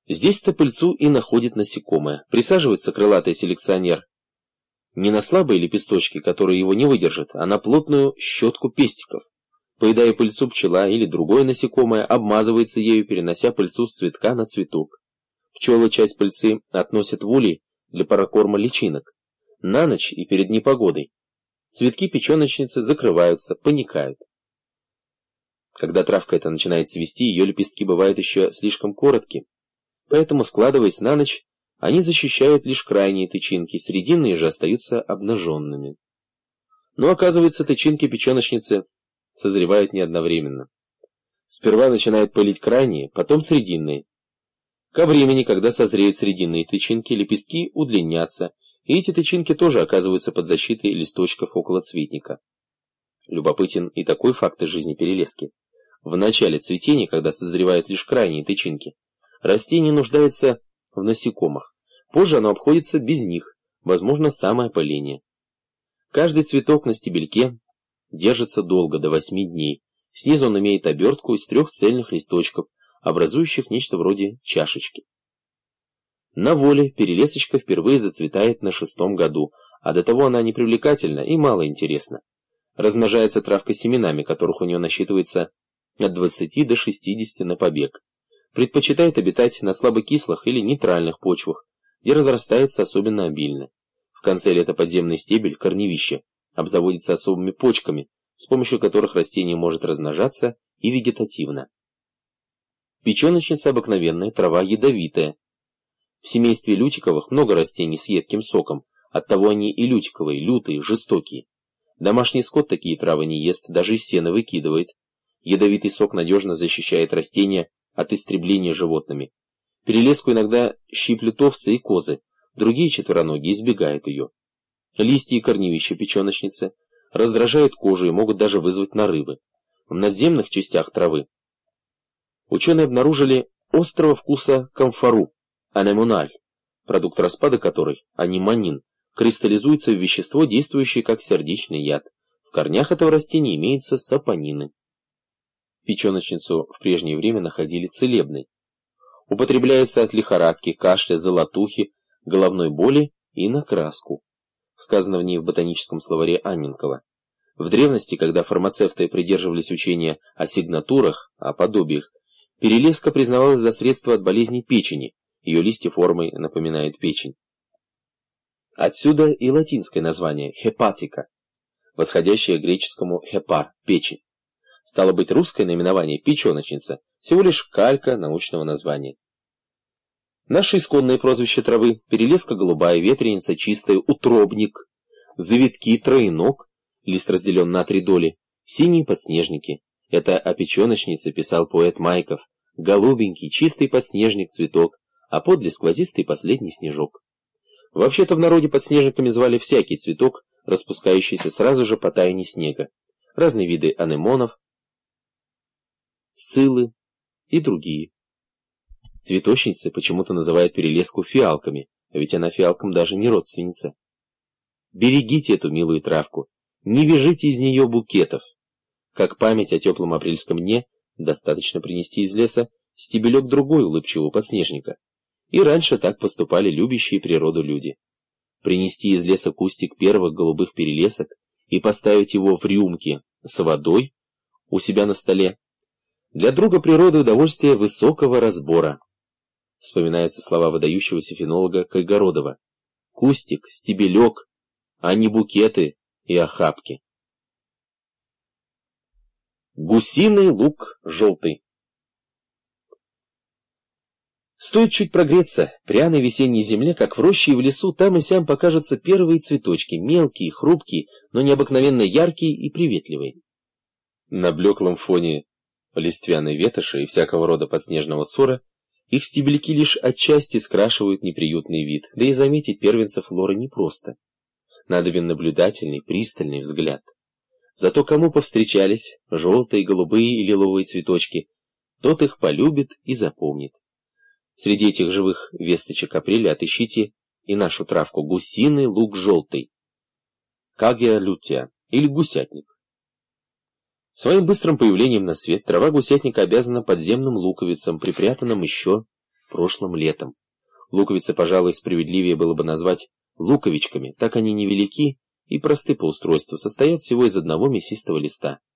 Здесь-то пыльцу и находит насекомое. Присаживается крылатый селекционер не на слабые лепесточки, которые его не выдержат, а на плотную щетку пестиков. Поедая пыльцу, пчела или другое насекомое обмазывается ею, перенося пыльцу с цветка на цветок. Пчелы часть пыльцы относят в улей для прокорма личинок. На ночь и перед непогодой цветки печеночницы закрываются, поникают. Когда травка эта начинает цвести, ее лепестки бывают еще слишком короткие, поэтому, складываясь на ночь, они защищают лишь крайние тычинки, срединные же остаются обнаженными. Но оказывается, тычинки печеночницы созревают не одновременно. Сперва начинают пылить крайние, потом срединные. Ко времени, когда созреют срединные тычинки, лепестки удлинятся, и эти тычинки тоже оказываются под защитой листочков около цветника. Любопытен и такой факт из жизни перелески. В начале цветения, когда созревают лишь крайние тычинки, растение нуждается в насекомых. Позже оно обходится без них, возможно, самоопыление. Каждый цветок на стебельке держится долго, до 8 дней. Снизу он имеет обертку из 3 цельных листочков, образующих нечто вроде чашечки. На воле перелесочка впервые зацветает на 6-м году, а до того она непривлекательна и мало интересна. Размножается травка семенами, которых у нее насчитывается от 20 до 60 на побег. Предпочитает обитать на слабокислых или нейтральных почвах, где разрастается особенно обильно. В конце лета подземный стебель, корневище, обзаводится особыми почками, с помощью которых растение может размножаться и вегетативно. Печеночница обыкновенная, трава ядовитая. В семействе лютиковых много растений с едким соком, оттого они и лютиковые, лютые, жестокие. Домашний скот такие травы не ест, даже из сена выкидывает. Ядовитый сок надежно защищает растения от истребления животными. Перелеску иногда щиплют овцы и козы, другие четвероногие избегают ее. Листья и корневища печеночницы раздражают кожу и могут даже вызвать нарывы. В надземных частях травы ученые обнаружили острого вкуса камфору, анемональ, продукт распада которой, аниманин, кристаллизуется в вещество, действующее как сердечный яд. В корнях этого растения имеются сапонины. Печеночницу в прежнее время находили целебной. Употребляется от лихорадки, кашля, золотухи, головной боли и на краску. Сказано в ней в ботаническом словаре Анненкова. В древности, когда фармацевты придерживались учения о сигнатурах, о подобиях, перелеска признавалась за средство от болезней печени, ее листья формой напоминают печень. Отсюда и латинское название «хепатика», восходящее к греческому «хепар» – печень. Стало быть, русское наименование «печеночница» всего лишь калька научного названия. Наше исконное прозвище травы – перелеска голубая, ветреница чистая, утробник, завитки, троеног, лист разделен на 3 доли, синие подснежники. Это о печеночнице писал поэт Майков. Голубенький, чистый подснежник цветок, а подле сквозистый последний снежок. Вообще-то в народе подснежниками звали всякий цветок, распускающийся сразу же по таянии снега. Разные виды анемонов, сциллы и другие. Цветочницы почему-то называют перелеску фиалками, а ведь она фиалкам даже не родственница. Берегите эту милую травку, не вяжите из нее букетов. Как память о теплом апрельском дне, достаточно принести из леса стебелек другой улыбчивого подснежника. И раньше так поступали любящие природу люди. Принести из леса кустик первых голубых перелесок и поставить его в рюмке с водой у себя на столе. Для друга природы удовольствие высокого разбора. Вспоминаются слова выдающегося фенолога Кайгородова. Кустик, стебелек, а не букеты и охапки. Гусиный лук желтый. Стоит чуть прогреться, пряной весенней земле, как в роще и в лесу, там и сям покажутся первые цветочки, мелкие, хрупкие, но необыкновенно яркие и приветливые. На блеклом фоне листвяной ветоши и всякого рода подснежного сора их стебельки лишь отчасти скрашивают неприютный вид, да и заметить первенца флоры непросто. Надобен наблюдательный, пристальный взгляд. Зато кому повстречались желтые, голубые и лиловые цветочки, тот их полюбит и запомнит. Среди этих живых весточек апреля отыщите и нашу травку гусиный лук желтый, кагия лютия или гусятник. Своим быстрым появлением на свет трава гусятника обязана подземным луковицам, припрятанным еще прошлым летом. Луковицы, пожалуй, справедливее было бы назвать луковичками, так они невелики и просты по устройству, состоят всего из одного мясистого листа.